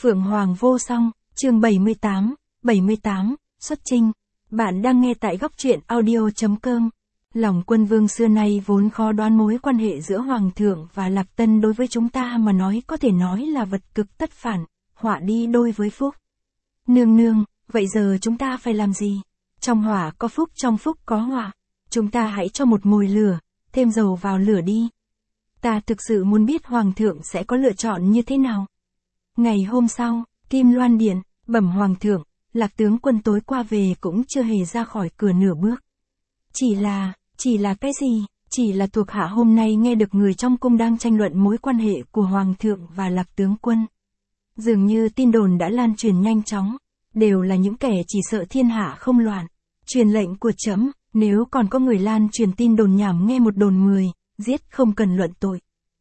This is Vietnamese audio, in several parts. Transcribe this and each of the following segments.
Phượng Hoàng vô song, chương 78, xuất chinh. Bạn đang nghe tại góc truyện audio.com. Lòng Quân Vương xưa nay vốn khó đoán mối quan hệ giữa Hoàng thượng và Lạc Tân đối với chúng ta mà nói có thể nói là vật cực tất phản, họa đi đôi với phúc. Nương nương, vậy giờ chúng ta phải làm gì? Trong họa có phúc, trong phúc có họa. Chúng ta hãy cho một mồi lửa, thêm dầu vào lửa đi. Ta thực sự muốn biết Hoàng thượng sẽ có lựa chọn như thế nào. Ngày hôm sau, Kim Loan Điện, bẩm Hoàng thượng, Lạc tướng quân tối qua về cũng chưa hề ra khỏi cửa nửa bước. Chỉ là cái gì? Chỉ là thuộc hạ hôm nay nghe được người trong cung đang tranh luận mối quan hệ của Hoàng thượng và Lạc tướng quân. Dường như tin đồn đã lan truyền nhanh chóng, đều là những kẻ chỉ sợ thiên hạ không loạn. Truyền lệnh của trẫm, nếu còn có người lan truyền tin đồn nhảm nghe một đồn 10, giết không cần luận tội.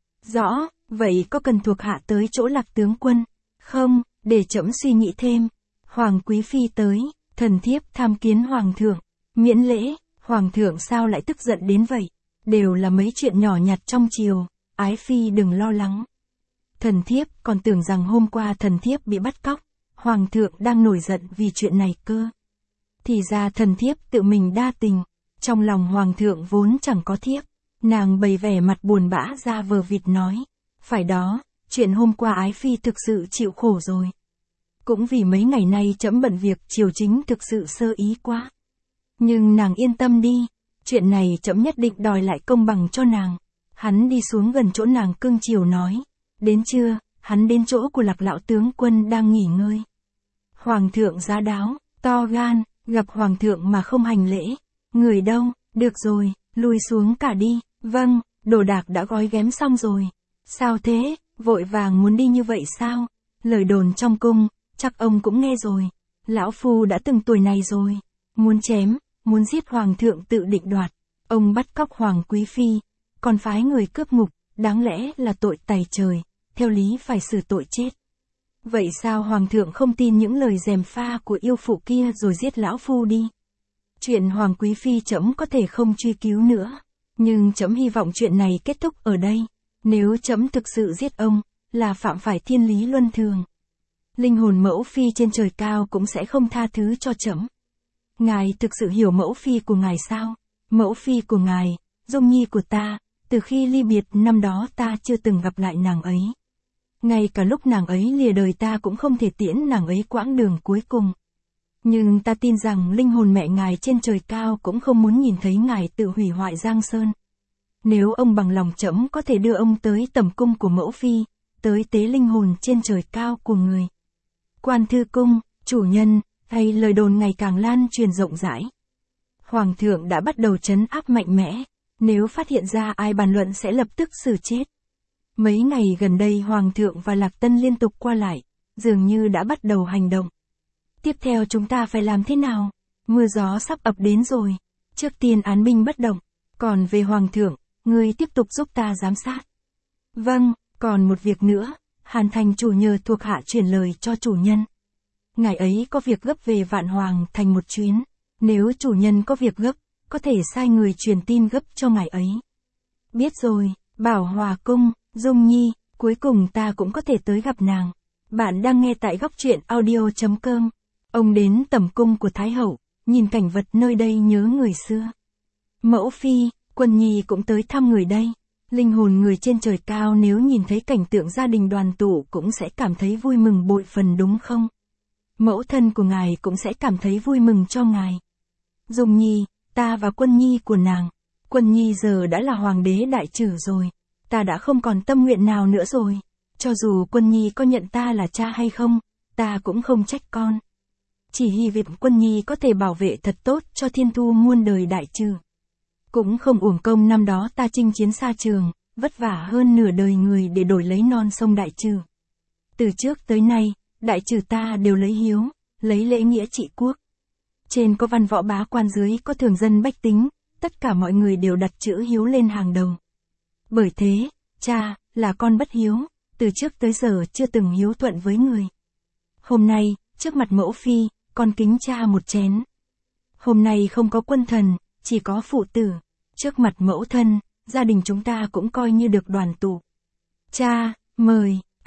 Rõ, vậy có cần thuộc hạ tới chỗ Lạc tướng quân? Không, để trẫm suy nghĩ thêm. Hoàng quý phi tới, thần thiếp tham kiến Hoàng thượng. Miễn lễ, Hoàng thượng sao lại tức giận đến vậy? Đều là mấy chuyện nhỏ nhặt trong triều, ái phi đừng lo lắng. Thần thiếp còn tưởng rằng hôm qua thần thiếp bị bắt cóc, Hoàng thượng đang nổi giận vì chuyện này cơ. Thì ra thần thiếp tự mình đa tình, trong lòng Hoàng thượng vốn chẳng có thiếp. Nàng bày vẻ mặt buồn bã ra vờ vịt nói. Phải đó, chuyện hôm qua ái phi thực sự chịu khổ rồi. Cũng vì mấy ngày nay trẫm bận việc triều chính thực sự sơ ý quá. Nhưng nàng yên tâm đi, chuyện này trẫm nhất định đòi lại công bằng cho nàng. Hắn đi xuống gần chỗ nàng cưng chiều nói. Đến trưa, hắn đến chỗ của Lạc lão tướng quân đang nghỉ ngơi. Hoàng thượng giá đáo, to gan, gặp Hoàng thượng mà không hành lễ. Người đâu, được rồi, lùi xuống cả đi. Vâng, đồ đạc đã gói ghém xong rồi. Sao thế, vội vàng muốn đi như vậy sao? Lời đồn trong cung, chắc ông cũng nghe rồi. Lão phu đã từng tuổi này rồi. Muốn chém, muốn giết Hoàng thượng tự định đoạt. Ông bắt cóc Hoàng quý phi, còn phái người cướp ngục, đáng lẽ là tội tày trời, theo lý phải xử tội chết. Vậy sao Hoàng thượng không tin những lời gièm pha của yêu phụ kia rồi giết lão phu đi? Chuyện Hoàng quý phi trẫm có thể không truy cứu nữa. Nhưng trẫm hy vọng chuyện này kết thúc ở đây. Nếu trẫm thực sự giết ông, là phạm phải thiên lý luân thường. Linh hồn mẫu phi trên trời cao cũng sẽ không tha thứ cho trẫm. Ngài thực sự hiểu mẫu phi của ngài sao? Mẫu phi của ngài, Dung Nhi của ta, từ khi ly biệt năm đó ta chưa từng gặp lại nàng ấy. Ngay cả lúc nàng ấy lìa đời ta cũng không thể tiễn nàng ấy quãng đường cuối cùng. Nhưng ta tin rằng linh hồn mẹ ngài trên trời cao cũng không muốn nhìn thấy ngài tự hủy hoại Giang Sơn. Nếu ông bằng lòng trẫm có thể đưa ông tới tẩm cung của mẫu phi, tới tế linh hồn trên trời cao của người. Quan thư cung, chủ nhân, hay lời đồn ngày càng lan truyền rộng rãi. Hoàng thượng đã bắt đầu trấn áp mạnh mẽ, nếu phát hiện ra ai bàn luận sẽ lập tức xử chết. Mấy ngày gần đây Hoàng thượng và Lạc Tân liên tục qua lại, dường như đã bắt đầu hành động. Tiếp theo chúng ta phải làm thế nào? Mưa gió sắp ập đến rồi. Trước tiên án binh bất động. Còn về Hoàng thượng, ngươi tiếp tục giúp ta giám sát. Vâng, còn một việc nữa. Hàn Thành chủ nhờ thuộc hạ chuyển lời cho chủ nhân. Ngài ấy có việc gấp về Vạn Hoàng Thành một chuyến. Nếu chủ nhân có việc gấp, có thể sai người truyền tin gấp cho ngài ấy. Biết rồi, Bảo Hòa cung, Dung Nhi, cuối cùng ta cũng có thể tới gặp nàng. Bạn đang nghe tại góc truyện audio.com. Ông đến tẩm cung của Thái hậu, nhìn cảnh vật nơi đây nhớ người xưa. Mẫu phi, Quân Nhi cũng tới thăm người đây. Linh hồn người trên trời cao nếu nhìn thấy cảnh tượng gia đình đoàn tụ cũng sẽ cảm thấy vui mừng bội phần đúng không? Mẫu thân của ngài cũng sẽ cảm thấy vui mừng cho ngài. Dung Nhi, ta và Quân Nhi của nàng. Quân Nhi giờ đã là hoàng đế đại trử rồi. Ta đã không còn tâm nguyện nào nữa rồi. Cho dù Quân Nhi có nhận ta là cha hay không, ta cũng không trách con. Chỉ hy vọng Quân Nhi có thể bảo vệ thật tốt cho Thiên Thu muôn đời đại trừ. Cũng không uổng công năm đó ta chinh chiến xa trường, vất vả hơn nửa đời người để đổi lấy non sông đại trừ. Từ trước tới nay, đại trừ ta đều lấy hiếu, lấy lễ nghĩa trị quốc. Trên có văn võ bá quan, dưới có thường dân bách tính, tất cả mọi người đều đặt chữ hiếu lên hàng đầu. Bởi thế, cha, là con bất hiếu, từ trước tới giờ chưa từng hiếu thuận với người. Hôm nay, trước mặt mẫu phi, con kính cha một chén. Hôm nay không có quân thần, chỉ có phụ tử. Trước mặt mẫu thân, gia đình chúng ta cũng coi như được đoàn tụ. Cha, mời,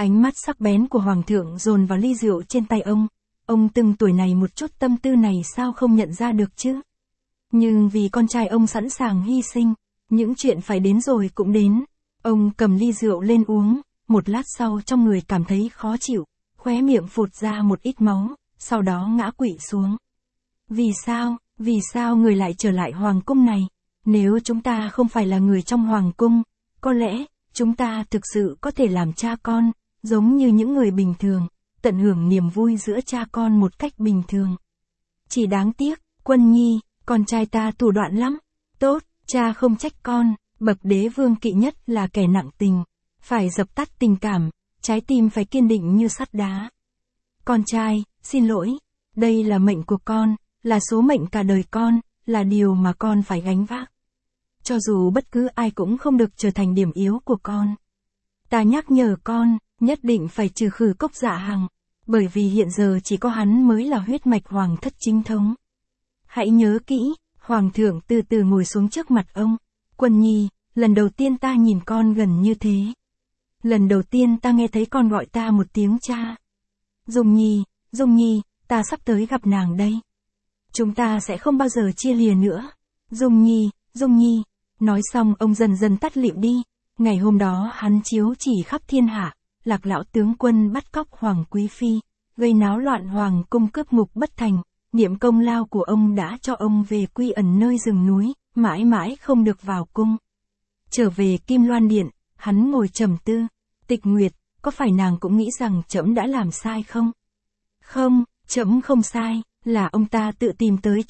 Ánh mắt sắc bén của hoàng thượng dồn vào ly rượu trên tay ông từng tuổi này một chút tâm tư này sao không nhận ra được chứ? Nhưng vì con trai ông sẵn sàng hy sinh, những chuyện phải đến rồi cũng đến. Ông cầm ly rượu lên uống, một lát sau trong người cảm thấy khó chịu, khóe miệng phụt ra một ít máu, sau đó ngã quỵ xuống. Vì sao người lại trở lại hoàng cung này? Nếu chúng ta không phải là người trong hoàng cung, có lẽ, chúng ta thực sự có thể làm cha con, giống như những người bình thường, tận hưởng niềm vui giữa cha con một cách bình thường. Chỉ đáng tiếc, Quân Nhi, con trai ta thủ đoạn lắm. Tốt, cha không trách con, bậc đế vương kỵ nhất là kẻ nặng tình. Phải dập tắt tình cảm, trái tim phải kiên định như sắt đá. Con trai, xin lỗi, đây là mệnh của con, là số mệnh cả đời con, là điều mà con phải gánh vác. Cho dù bất cứ ai cũng không được trở thành điểm yếu của con. Ta nhắc nhở con, nhất định phải trừ khử Cốc Dạ Hằng, bởi vì hiện giờ chỉ có hắn mới là huyết mạch hoàng thất chính thống. Hãy nhớ kỹ, hoàng thượng từ từ ngồi xuống trước mặt ông. Quân Nhi, lần đầu tiên ta nhìn con gần như thế. Lần đầu tiên ta nghe thấy con gọi ta một tiếng cha. Dung Nhi, ta sắp tới gặp nàng đây. Chúng ta sẽ không bao giờ chia lìa nữa. Dung Nhi, nói xong ông dần dần tắt lịm đi. Ngày hôm đó hắn chiếu chỉ khắp thiên hạ, Lạc lão tướng quân bắt cóc hoàng quý phi, gây náo loạn hoàng cung cướp ngục bất thành. Niệm công lao của ông đã cho ông về quy ẩn nơi rừng núi, mãi mãi không được vào cung. Trở về Kim Loan Điện, hắn ngồi trầm tư. Tịch Nguyệt, có phải nàng cũng nghĩ rằng trẫm đã làm sai không? Không, trẫm không sai, là ông ta tự tìm tới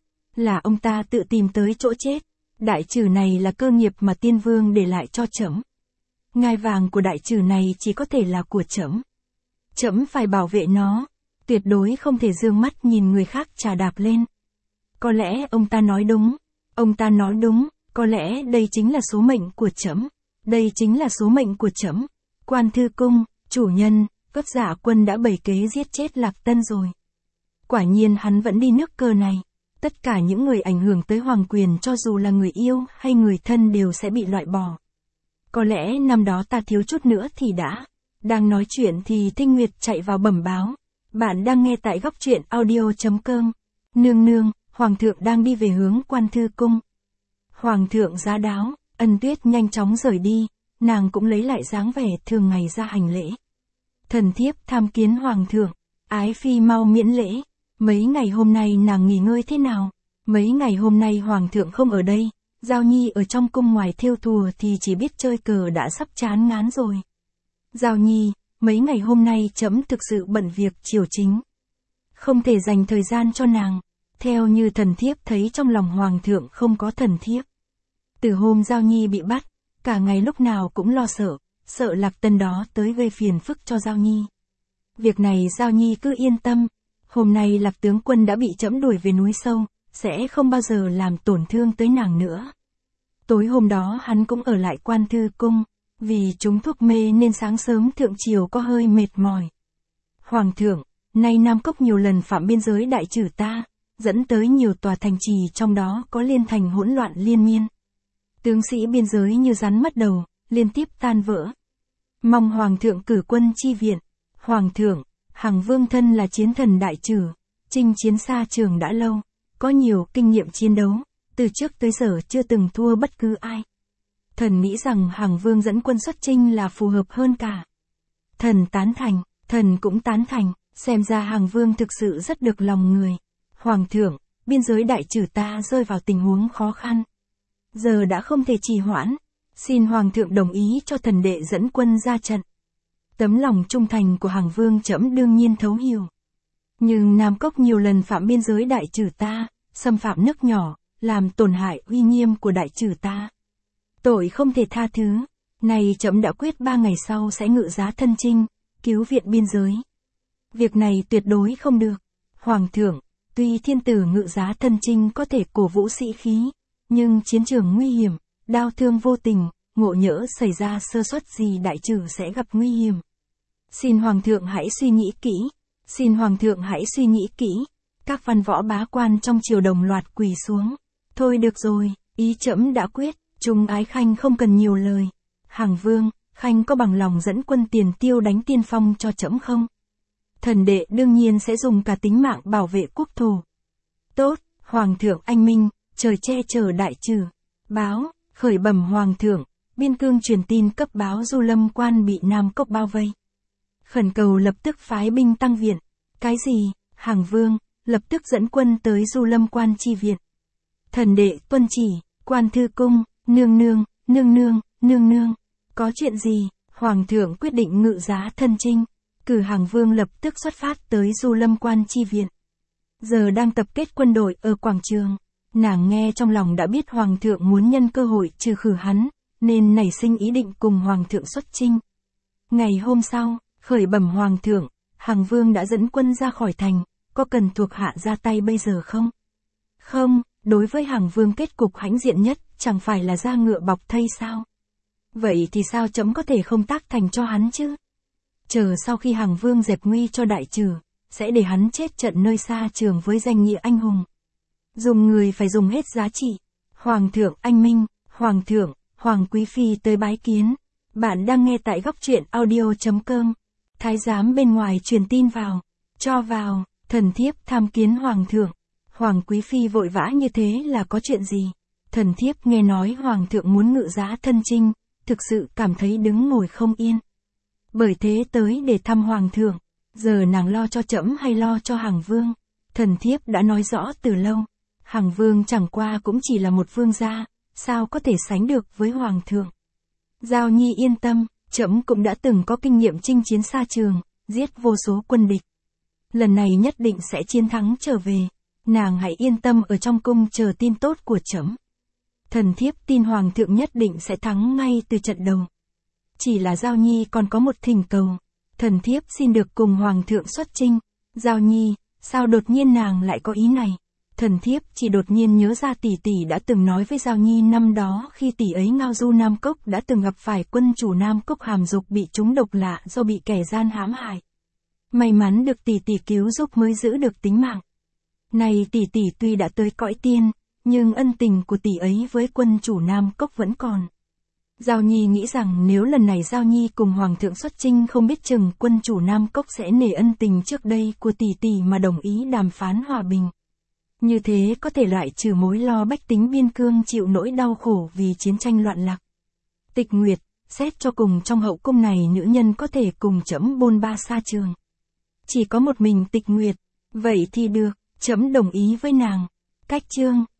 chỗ chết. Đại trừ này là cơ nghiệp mà tiên vương để lại cho trẫm. Ngai vàng của đại trừ này chỉ có thể là của trẫm. Trẫm phải bảo vệ nó, tuyệt đối không thể dương mắt nhìn người khác chà đạp lên. Có lẽ ông ta nói đúng, có lẽ đây chính là số mệnh của trẫm. Quan Thư Cung, chủ nhân, Cốc Dạ Quân đã bày kế giết chết Lạc Tân rồi. Quả nhiên hắn vẫn đi nước cờ này. Tất cả những người ảnh hưởng tới hoàng quyền cho dù là người yêu hay người thân đều sẽ bị loại bỏ. Có lẽ năm đó ta thiếu chút nữa thì đã. Đang nói chuyện thì Tinh Nguyệt chạy vào bẩm báo. Bạn đang nghe tại góc truyện audio.com. Nương, hoàng thượng đang đi về hướng Quan Thư Cung. Hoàng thượng giá đáo, Ân Tuyết nhanh chóng rời đi, nàng cũng lấy lại dáng vẻ thường ngày ra hành lễ. Thần thiếp tham kiến hoàng thượng, ái phi mau miễn lễ. Mấy ngày hôm nay nàng nghỉ ngơi thế nào? Mấy ngày hôm nay hoàng thượng không ở đây, Giao Nhi ở trong cung ngoài thêu thùa thì chỉ biết chơi cờ đã sắp chán ngán rồi. Giao Nhi, mấy ngày hôm nay trẫm thực sự bận việc triều chính. Không thể dành thời gian cho nàng. Theo như thần thiếp thấy trong lòng hoàng thượng không có thần thiếp. Từ hôm Giao Nhi bị bắt, cả ngày lúc nào cũng lo sợ Lạc Tân đó tới gây phiền phức cho Giao Nhi. Việc này Giao Nhi cứ yên tâm, hôm nay Lạc tướng quân đã bị trẫm đuổi về núi sâu, sẽ không bao giờ làm tổn thương tới nàng nữa. Tối hôm đó hắn cũng ở lại Quan Thư Cung, vì trúng thuốc mê nên sáng sớm thượng triều có hơi mệt mỏi. Hoàng thượng, nay Nam Cốc nhiều lần phạm biên giới đại trừ ta, dẫn tới nhiều tòa thành trì trong đó có liên thành hỗn loạn liên miên. Tướng sĩ biên giới như rắn mất đầu, liên tiếp tan vỡ. Mong hoàng thượng cử quân chi viện. Hoàng thượng, Hằng Vương thân là chiến thần đại trừ, chinh chiến xa trường đã lâu, có nhiều kinh nghiệm chiến đấu, từ trước tới giờ chưa từng thua bất cứ ai. Thần nghĩ rằng Hằng Vương dẫn quân xuất chinh là phù hợp hơn cả. Thần tán thành, thần cũng tán thành, xem ra Hằng Vương thực sự rất được lòng người. Hoàng thượng, biên giới đại trừ ta rơi vào tình huống khó khăn. Giờ đã không thể trì hoãn, xin hoàng thượng đồng ý cho thần đệ dẫn quân ra trận. Tấm lòng trung thành của Hằng Vương trẫm đương nhiên thấu hiểu. Nhưng Nam Cốc nhiều lần phạm biên giới đại trừ ta, xâm phạm nước nhỏ, làm tổn hại uy nghiêm của đại trừ ta. Tội không thể tha thứ, này trẫm đã quyết 3 ngày sau sẽ ngự giá thân chinh, cứu viện biên giới. Việc này tuyệt đối không được. Hoàng thượng, tuy thiên tử ngự giá thân chinh có thể cổ vũ sĩ khí, nhưng chiến trường nguy hiểm, đao thương vô tình, ngộ nhỡ xảy ra sơ suất gì đại trừ sẽ gặp nguy hiểm. Xin hoàng thượng hãy suy nghĩ kỹ. Các văn võ bá quan trong triều đồng loạt quỳ xuống. Thôi được rồi, ý trẫm đã quyết, Trung Ái Khanh không cần nhiều lời. Hằng Khanh có bằng lòng dẫn quân tiền tiêu đánh tiên phong cho trẫm không? Thần đệ đương nhiên sẽ dùng cả tính mạng bảo vệ quốc thổ. Tốt, Hoàng thượng anh minh, trời che chở đại trừ. Báo, khởi bẩm Hoàng thượng, Biên Cương truyền tin cấp báo Du Lâm Quan bị Nam Cốc bao vây. Khẩn cầu lập tức phái binh tăng viện. Cái gì, Hàng Vương, lập tức dẫn quân tới Du Lâm Quan chi viện. Thần đệ tuân chỉ, Quan thư cung, nương nương. Có chuyện gì, Hoàng thượng quyết định ngự giá thân chinh, cử Hàng Vương lập tức xuất phát tới Du Lâm Quan chi viện. Giờ đang tập kết quân đội ở quảng trường, nàng nghe trong lòng đã biết Hoàng thượng muốn nhân cơ hội trừ khử hắn, nên nảy sinh ý định cùng Hoàng thượng xuất chinh. Ngày hôm sau, khởi bẩm Hoàng thượng, Hàng Vương đã dẫn quân ra khỏi thành, có cần thuộc hạ ra tay bây giờ không? Không, đối với Hàng Vương kết cục hãnh diện nhất, chẳng phải là ra ngựa bọc thây sao? Vậy thì sao trẫm có thể không tác thành cho hắn chứ? Chờ sau khi Hàng Vương dẹp nguy cho đại trừ, sẽ để hắn chết trận nơi xa trường với danh nghĩa anh hùng. Dùng người phải dùng hết giá trị. Hoàng thượng anh minh, Hoàng thượng, Hoàng quý phi tới bái kiến. Bạn đang nghe tại góc truyện audio.com. Thái giám bên ngoài truyền tin vào. Cho vào, thần thiếp tham kiến Hoàng thượng. Hoàng quý phi vội vã như thế là có chuyện gì? Thần thiếp nghe nói Hoàng thượng muốn ngự giá thân chinh, thực sự cảm thấy đứng ngồi không yên. Bởi thế tới để thăm Hoàng thượng. Giờ nàng lo cho trẫm hay lo cho Hàng Vương? Thần thiếp đã nói rõ từ lâu. Hàng Vương chẳng qua cũng chỉ là một vương gia, sao có thể sánh được với Hoàng thượng? Giao Nhi yên tâm, trẫm cũng đã từng có kinh nghiệm chinh chiến xa trường, giết vô số quân địch. Lần này nhất định sẽ chiến thắng trở về. Nàng hãy yên tâm ở trong cung chờ tin tốt của trẫm. Thần thiếp tin Hoàng thượng nhất định sẽ thắng ngay từ trận đầu. Chỉ là Giao Nhi còn có một thỉnh cầu. Thần thiếp xin được cùng Hoàng thượng xuất chinh. Giao Nhi, sao đột nhiên nàng lại có ý này? Thần thiếp chỉ đột nhiên nhớ ra tỷ tỷ đã từng nói với Giao Nhi năm đó khi tỷ ấy ngao du Nam Cốc đã từng gặp phải quân chủ Nam Cốc Hàm Dục bị trúng độc lạ do bị kẻ gian hãm hại. May mắn được tỷ tỷ cứu giúp mới giữ được tính mạng. Này tỷ tỷ tuy đã tới cõi tiên, nhưng ân tình của tỷ ấy với quân chủ Nam Cốc vẫn còn. Giao Nhi nghĩ rằng nếu lần này Giao Nhi cùng Hoàng thượng xuất chinh không biết chừng quân chủ Nam Cốc sẽ nể ân tình trước đây của tỷ tỷ mà đồng ý đàm phán hòa bình. Như thế có thể loại trừ mối lo bách tính biên cương chịu nỗi đau khổ vì chiến tranh loạn lạc. Tịch Nguyệt, xét cho cùng trong hậu cung này nữ nhân có thể cùng trẫm bôn ba xa trường. Chỉ có một mình Tịch Nguyệt, vậy thì được, trẫm đồng ý với nàng. Cách chương